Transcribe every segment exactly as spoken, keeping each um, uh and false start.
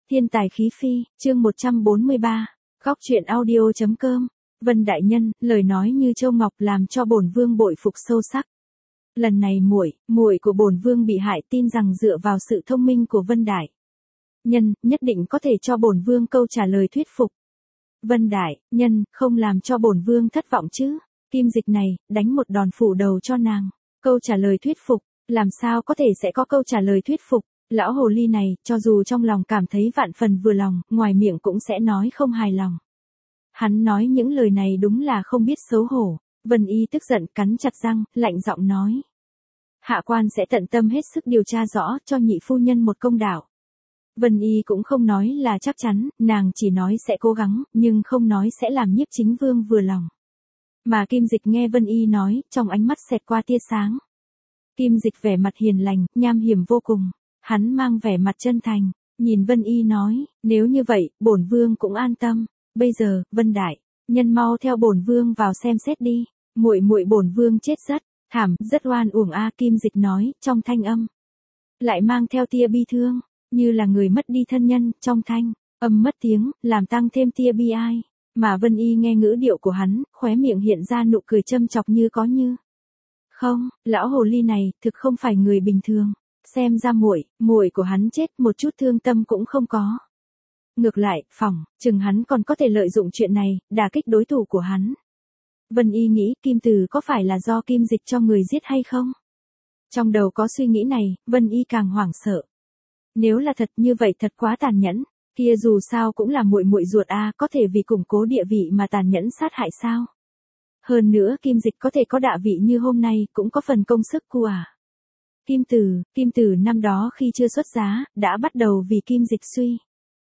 Thiên tài khí phi, chương một trăm bốn mươi ba, góc truyện audio chấm com. Vân đại nhân, lời nói như châu ngọc làm cho bổn vương bội phục sâu sắc. Lần này muội, muội của bổn vương bị hại, tin rằng dựa vào sự thông minh của Vân đại nhân, nhất định có thể cho bổn vương câu trả lời thuyết phục. Vân đại nhân, không làm cho bổn vương thất vọng chứ? Kim Dịch này, đánh một đòn phủ đầu cho nàng. Câu trả lời thuyết phục, làm sao có thể sẽ có câu trả lời thuyết phục? Lão hồ ly này, cho dù trong lòng cảm thấy vạn phần vừa lòng, ngoài miệng cũng sẽ nói không hài lòng. Hắn nói những lời này đúng là không biết xấu hổ. Vân Y tức giận cắn chặt răng, lạnh giọng nói. Hạ quan sẽ tận tâm hết sức điều tra rõ, cho nhị phu nhân một công đạo. Vân Y cũng không nói là chắc chắn, nàng chỉ nói sẽ cố gắng, nhưng không nói sẽ làm Nhiếp Chính Vương vừa lòng. Mà Kim Dịch nghe Vân Y nói, trong ánh mắt xẹt qua tia sáng. Kim Dịch vẻ mặt hiền lành, nham hiểm vô cùng. Hắn mang vẻ mặt chân thành, nhìn Vân Y nói, nếu như vậy, bổn vương cũng an tâm. Bây giờ, Vân đại nhân mau theo bổn vương vào xem xét đi. Muội muội bổn vương chết rất thảm, rất oan uổng a. Kim Dịch nói, trong thanh âm lại mang theo tia bi thương, như là người mất đi thân nhân. Trong thanh âm mất tiếng, làm tăng thêm tia bi ai. Mà Vân Y nghe ngữ điệu của hắn, khóe miệng hiện ra nụ cười châm chọc như có như không. Lão hồ ly này thực không phải người bình thường. Xem ra muội, muội của hắn chết một chút thương tâm cũng không có. Ngược lại, phỏng chừng hắn còn có thể lợi dụng chuyện này, đả kích đối thủ của hắn. Vân Y nghĩ, Kim Từ có phải là do Kim Dịch cho người giết hay không? Trong đầu có suy nghĩ này, Vân Y càng hoảng sợ. Nếu là thật như vậy thật quá tàn nhẫn, kia dù sao cũng là muội muội ruột a, có thể vì củng cố địa vị mà tàn nhẫn sát hại sao? Hơn nữa Kim Dịch có thể có đạ vị như hôm nay, cũng có phần công sức của à. Kim Từ, Kim Từ năm đó khi chưa xuất giá, đã bắt đầu vì Kim Dịch suy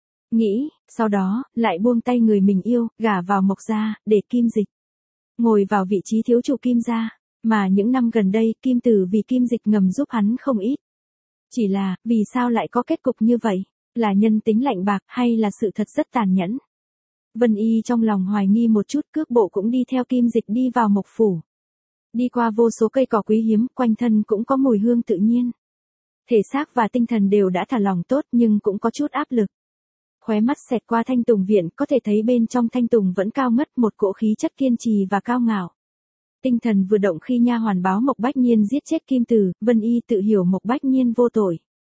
nghĩ, sau đó, lại buông tay người mình yêu, gả vào Mộc gia, để Kim Dịch ngồi vào vị trí thiếu chủ Kim gia. Mà những năm gần đây, Kim Từ vì Kim Dịch ngầm giúp hắn không ít. Chỉ là, vì sao lại có kết cục như vậy? Là nhân tính lạnh bạc, hay là sự thật rất tàn nhẫn? Vân Y trong lòng hoài nghi một chút, cước bộ cũng đi theo Kim Dịch đi vào Mộc phủ. Đi qua vô số cây cỏ quý hiếm, quanh thân cũng có mùi hương tự nhiên. Thể xác và tinh thần đều đã thả lỏng tốt, nhưng cũng có chút áp lực. Khóe mắt xẹt qua Thanh Tùng viện, có thể thấy bên trong Thanh Tùng vẫn cao ngất một cỗ khí chất kiên trì và cao ngạo. Tinh thần vừa động khi nha hoàn báo Mộc Bách Nhiên giết chết Kim Từ, Vân Y tự hiểu Mộc Bách Nhiên vô tội.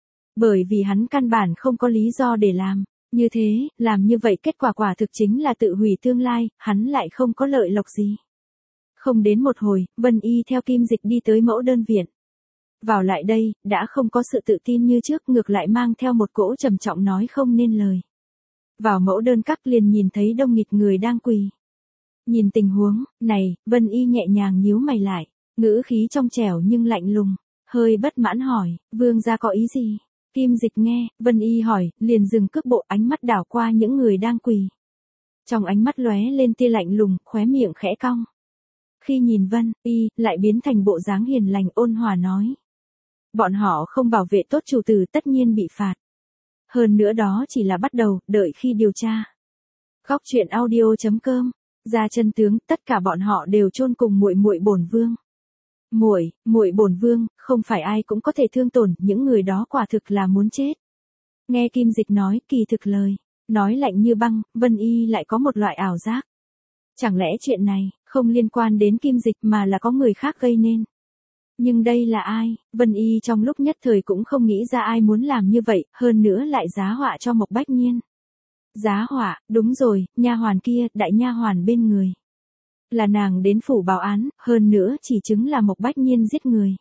Bởi vì hắn căn bản không có lý do để làm như thế, làm như vậy kết quả quả thực chính là tự hủy tương lai, hắn lại không có lợi lộc gì. Không đến một hồi, Vân Y theo Kim Dịch đi tới mẫu đơn viện. Vào lại đây, đã không có sự tự tin như trước, ngược lại mang theo một cỗ trầm trọng nói không nên lời. Vào mẫu đơn các liền nhìn thấy đông nghịt người đang quỳ. Nhìn tình huống này, Vân Y nhẹ nhàng nhíu mày lại, ngữ khí trong trẻo nhưng lạnh lùng, hơi bất mãn hỏi, vương gia có ý gì? Kim Dịch nghe, Vân Y hỏi, liền dừng cước bộ, ánh mắt đảo qua những người đang quỳ. Trong ánh mắt lóe lên tia lạnh lùng, khóe miệng khẽ cong. Khi nhìn Vân Y, lại biến thành bộ dáng hiền lành ôn hòa nói. Bọn họ không bảo vệ tốt chủ tử tất nhiên bị phạt. Hơn nữa đó chỉ là bắt đầu, đợi khi điều tra. Góc truyện audio chấm com. Ra chân tướng, tất cả bọn họ đều chôn cùng muội muội bổn vương. Muội, muội bổn vương, không phải ai cũng có thể thương tổn, những người đó quả thực là muốn chết. Nghe Kim Dịch nói, kỳ thực lời nói lạnh như băng, Vân Y lại có một loại ảo giác. Chẳng lẽ chuyện này không liên quan đến Kim Dịch mà là có người khác gây nên? Nhưng đây là ai? Vân Y trong lúc nhất thời cũng không nghĩ ra ai muốn làm như vậy, hơn nữa lại giá họa cho Mộc Bách Nhiên. Giá họa, đúng rồi, nha hoàn kia, đại nha hoàn bên người. Là nàng đến phủ báo án, hơn nữa chỉ chứng là Mộc Bách Nhiên giết người.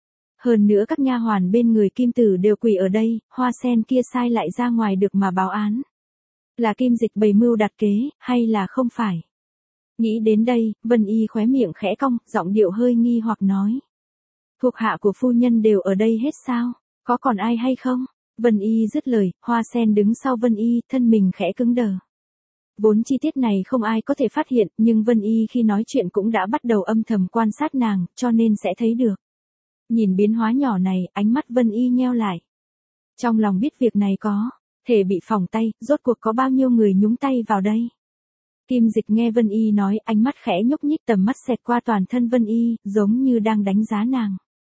Hơn nữa các nha hoàn bên người Kim Tử đều quỳ ở đây, hoa sen kia sai lại ra ngoài được mà báo án. Là Kim Dịch bày mưu đặt kế, hay là không phải? Nghĩ đến đây, Vân Y khóe miệng khẽ cong, giọng điệu hơi nghi hoặc nói. Thuộc hạ của phu nhân đều ở đây hết sao? Có còn ai hay không? Vân Y dứt lời, hoa sen đứng sau Vân Y, thân mình khẽ cứng đờ. Vốn chi tiết này không ai có thể phát hiện, nhưng Vân Y khi nói chuyện cũng đã bắt đầu âm thầm quan sát nàng, cho nên sẽ thấy được. Nhìn biến hóa nhỏ này, ánh mắt Vân Y nheo lại. Trong lòng biết việc này có thể bị phỏng tay, rốt cuộc có bao nhiêu người nhúng tay vào đây. Kim Dịch nghe Vân Y nói, ánh mắt khẽ nhúc nhích, tầm mắt xẹt qua toàn thân Vân Y, giống như đang đánh giá nàng.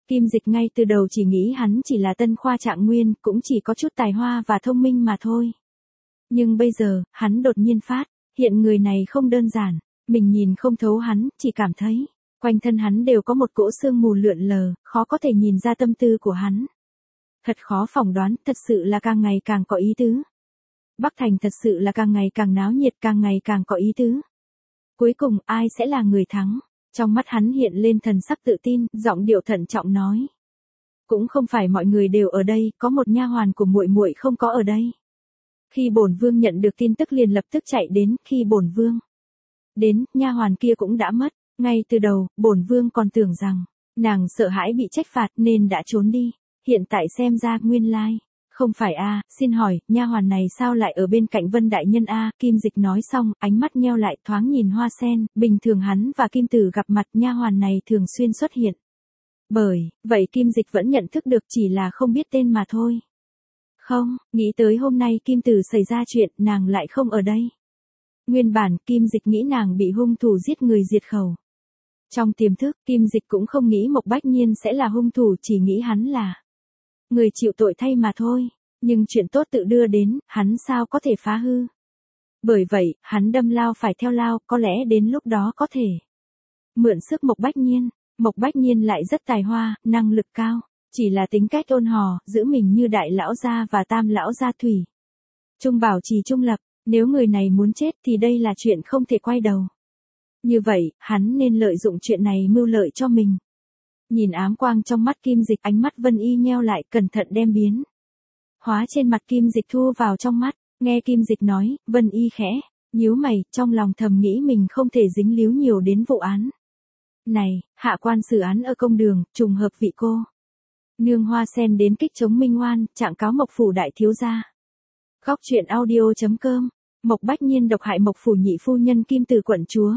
Kim Dịch ngay từ đầu chỉ nghĩ hắn chỉ là tân khoa trạng nguyên, cũng chỉ có chút tài hoa và thông minh mà thôi. Nhưng bây giờ, hắn đột nhiên phát, hiện người này không đơn giản, mình nhìn không thấu hắn, chỉ cảm thấy, quanh thân hắn đều có một cỗ sương mù lượn lờ, khó có thể nhìn ra tâm tư của hắn. Thật khó phỏng đoán, thật sự là càng ngày càng có ý tứ. Bắc Thành thật sự là càng ngày càng náo nhiệt, càng ngày càng có ý tứ. Cuối cùng, ai sẽ là người thắng? Trong mắt hắn hiện lên thần sắc tự tin, giọng điệu thận trọng nói. Cũng không phải mọi người đều ở đây, có một nha hoàn của muội muội không có ở đây. Khi bổn vương nhận được tin tức liền lập tức chạy đến, khi bổn vương đến, nha hoàn kia cũng đã mất. Ngay từ đầu, bổn vương còn tưởng rằng, nàng sợ hãi bị trách phạt nên đã trốn đi. Hiện tại xem ra nguyên lai. Không phải a, xin hỏi, nha hoàn này sao lại ở bên cạnh Vân đại nhân a? Kim Dịch nói xong, ánh mắt nheo lại thoáng nhìn Hoa Sen, bình thường hắn và Kim Tử gặp mặt nha hoàn này thường xuyên xuất hiện. Bởi, vậy Kim Dịch vẫn nhận thức được chỉ là không biết tên mà thôi. Không, nghĩ tới hôm nay Kim Tử xảy ra chuyện, nàng lại không ở đây. Nguyên bản, Kim Dịch nghĩ nàng bị hung thủ giết người diệt khẩu. Trong tiềm thức, Kim Dịch cũng không nghĩ Mộc Bách Nhiên sẽ là hung thủ, chỉ nghĩ hắn là người chịu tội thay mà thôi, nhưng chuyện tốt tự đưa đến, hắn sao có thể phá hư. Bởi vậy, hắn đâm lao phải theo lao, có lẽ đến lúc đó có thể mượn sức Mộc Bách Nhiên. Mộc Bách Nhiên lại rất tài hoa, năng lực cao, chỉ là tính cách ôn hò, giữ mình như đại lão gia và tam lão gia thủy. Trung bảo trì trung lập, nếu người này muốn chết thì đây là chuyện không thể quay đầu. Như vậy, hắn nên lợi dụng chuyện này mưu lợi cho mình. Nhìn ám quang trong mắt Kim Dịch, ánh mắt Vân Y nheo lại, cẩn thận đem biến hóa trên mặt Kim Dịch thu vào trong mắt, nghe Kim Dịch nói, Vân Y khẽ nhíu mày, trong lòng thầm nghĩ mình không thể dính líu nhiều đến vụ án này. Hạ quan xử án ở công đường, trùng hợp vị cô nương Hoa Sen đến kích chống Minh Oan, trạng cáo Mộc phủ đại thiếu gia. Góc truyện audio chấm com. Mộc Bách Nhiên độc hại Mộc phủ nhị phu nhân Kim Từ quận chúa,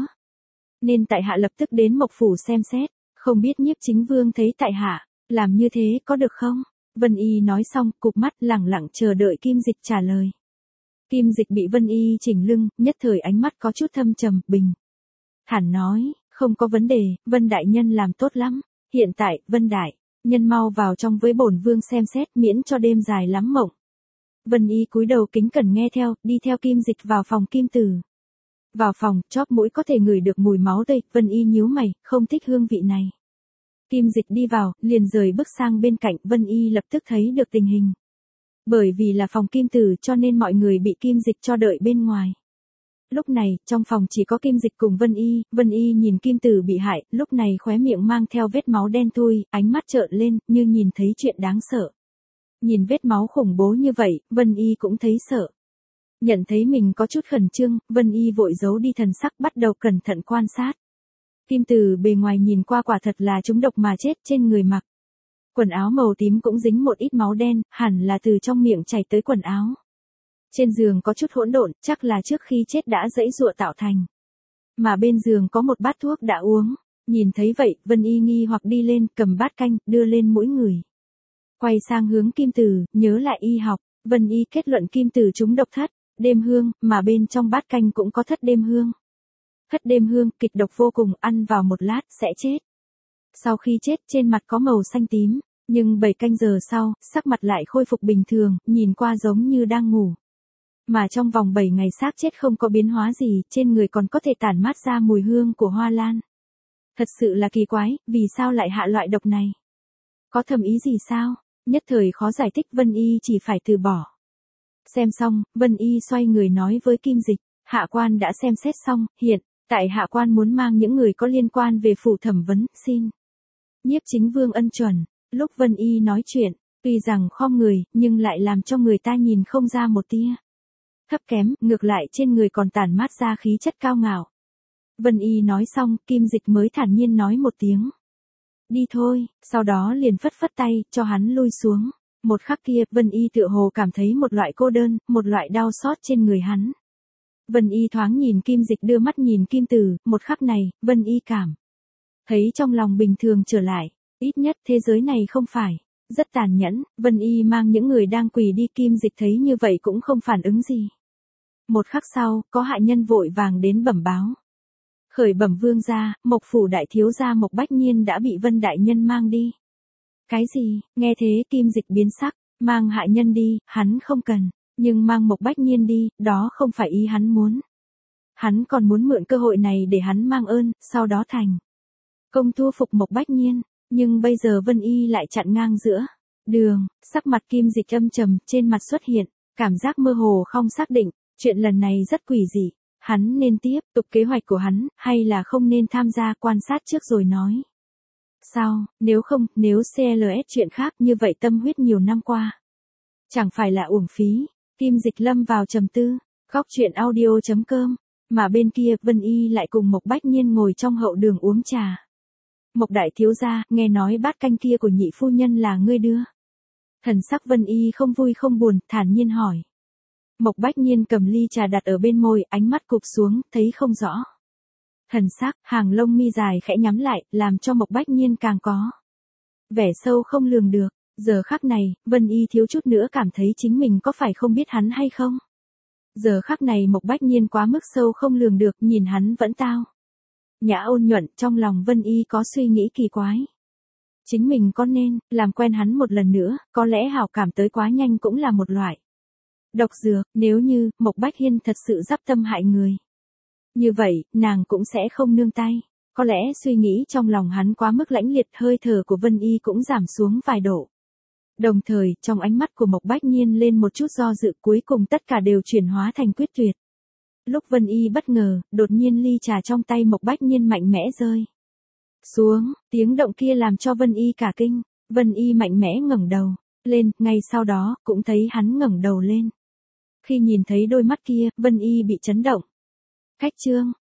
nên tại hạ lập tức đến Mộc phủ xem xét. Không biết Nhiếp Chính Vương thấy tại hạ làm như thế có được không? Vân Y nói xong, cụp mắt lẳng lặng chờ đợi Kim Dịch trả lời. Kim Dịch bị Vân Y chỉnh lưng, nhất thời ánh mắt có chút thâm trầm, bình thản nói, không có vấn đề, Vân đại nhân làm tốt lắm. Hiện tại, Vân đại nhân mau vào trong với bổn vương xem xét, miễn cho đêm dài lắm mộng. Vân Y cúi đầu kính cẩn nghe theo, đi theo Kim Dịch vào phòng Kim Tử. Vào phòng, chóp mũi có thể ngửi được mùi máu tươi, Vân Y nhíu mày, không thích hương vị này. Kim Dịch đi vào, liền rời bước sang bên cạnh, Vân Y lập tức thấy được tình hình. Bởi vì là phòng Kim Tử cho nên mọi người bị Kim Dịch cho đợi bên ngoài. Lúc này, trong phòng chỉ có Kim Dịch cùng Vân Y, Vân Y nhìn Kim Tử bị hại, lúc này khóe miệng mang theo vết máu đen thui, ánh mắt trợn lên, như nhìn thấy chuyện đáng sợ. Nhìn vết máu khủng bố như vậy, Vân Y cũng thấy sợ. Nhận thấy mình có chút khẩn trương, Vân Y vội giấu đi thần sắc, bắt đầu cẩn thận quan sát. Kim Từ bề ngoài nhìn qua quả thật là trúng độc mà chết, trên người mặc quần áo màu tím cũng dính một ít máu đen, hẳn là từ trong miệng chảy tới quần áo. Trên giường có chút hỗn độn, chắc là trước khi chết đã giãy giụa tạo thành. Mà bên giường có một bát thuốc đã uống. Nhìn thấy vậy, Vân Y nghi hoặc đi lên, cầm bát canh, đưa lên mũi người. Quay sang hướng Kim Từ, nhớ lại y học, Vân Y kết luận Kim Từ trúng độc thất đêm hương, mà bên trong bát canh cũng có thất đêm hương. Thất đêm hương, kịch độc vô cùng, ăn vào một lát, sẽ chết. Sau khi chết, trên mặt có màu xanh tím, nhưng bảy canh giờ sau, sắc mặt lại khôi phục bình thường, nhìn qua giống như đang ngủ. Mà trong vòng bảy ngày xác chết không có biến hóa gì, trên người còn có thể tản mát ra mùi hương của hoa lan. Thật sự là kỳ quái, vì sao lại hạ loại độc này? Có thầm ý gì sao? Nhất thời khó giải thích, Vân Y chỉ phải từ bỏ. Xem xong, Vân Y xoay người nói với Kim Dịch, hạ quan đã xem xét xong, hiện tại hạ quan muốn mang những người có liên quan về phủ thẩm vấn, xin Nhiếp Chính Vương ân chuẩn. Lúc Vân Y nói chuyện, tuy rằng khom người, nhưng lại làm cho người ta nhìn không ra một tia thấp kém, ngược lại trên người còn tản mát ra khí chất cao ngạo. Vân Y nói xong, Kim Dịch mới thản nhiên nói một tiếng. Đi thôi, sau đó liền phất phất tay, cho hắn lui xuống. Một khắc kia, Vân Y tựa hồ cảm thấy một loại cô đơn, một loại đau xót trên người hắn. Vân Y thoáng nhìn Kim Dịch đưa mắt nhìn Kim Tử, một khắc này, Vân Y cảm thấy trong lòng bình thường trở lại. Ít nhất thế giới này không phải rất tàn nhẫn. Vân Y mang những người đang quỳ đi, Kim Dịch thấy như vậy cũng không phản ứng gì. Một khắc sau, có hạ nhân vội vàng đến bẩm báo. Khởi bẩm vương gia, Mộc phủ đại thiếu gia Mộc Bách Nhiên đã bị Vân đại nhân mang đi. Cái gì, nghe thế Kim Dịch biến sắc, mang Hạ Nhân đi, hắn không cần, nhưng mang Mộc Bách Nhiên đi, đó không phải ý hắn muốn. Hắn còn muốn mượn cơ hội này để hắn mang ơn, sau đó thành công thu phục Mộc Bách Nhiên, nhưng bây giờ Vân Y lại chặn ngang giữa đường, sắc mặt Kim Dịch âm trầm, trên mặt xuất hiện cảm giác mơ hồ không xác định, chuyện lần này rất quỷ dị, hắn nên tiếp tục kế hoạch của hắn, hay là không nên tham gia quan sát trước rồi nói. Sao, nếu không, nếu xê lờ ét chuyện khác như vậy tâm huyết nhiều năm qua, chẳng phải là uổng phí. Kim Dịch lâm vào trầm tư, góc chuyện audio chấm com, mà bên kia Vân Y lại cùng Mộc Bách Nhiên ngồi trong hậu đường uống trà. Mộc đại thiếu gia, nghe nói bát canh kia của nhị phu nhân là ngươi đưa. Thần sắc Vân Y không vui không buồn, thản nhiên hỏi. Mộc Bách Nhiên cầm ly trà đặt ở bên môi, ánh mắt cụp xuống, thấy không rõ. Thần sắc, hàng lông mi dài khẽ nhắm lại, làm cho Mộc Bách Nhiên càng có vẻ sâu không lường được. Giờ khắc này, Vân Y thiếu chút nữa cảm thấy chính mình có phải không biết hắn hay không. Giờ khắc này Mộc Bách Nhiên quá mức sâu không lường được, nhìn hắn vẫn tao nhã ôn nhuận, trong lòng Vân Y có suy nghĩ kỳ quái. Chính mình có nên làm quen hắn một lần nữa, có lẽ hảo cảm tới quá nhanh cũng là một loại độc dược, nếu như Mộc Bách Hiên thật sự dắp tâm hại người. Như vậy, nàng cũng sẽ không nương tay. Có lẽ suy nghĩ trong lòng hắn quá mức lãnh liệt, hơi thở của Vân Y cũng giảm xuống vài độ. Đồng thời, trong ánh mắt của Mộc Bách Nhiên lên một chút do dự, cuối cùng tất cả đều chuyển hóa thành quyết tuyệt. Lúc Vân Y bất ngờ, đột nhiên ly trà trong tay Mộc Bách Nhiên mạnh mẽ rơi xuống, tiếng động kia làm cho Vân Y cả kinh. Vân Y mạnh mẽ ngẩng đầu lên, ngay sau đó, cũng thấy hắn ngẩng đầu lên. Khi nhìn thấy đôi mắt kia, Vân Y bị chấn động. Cách chương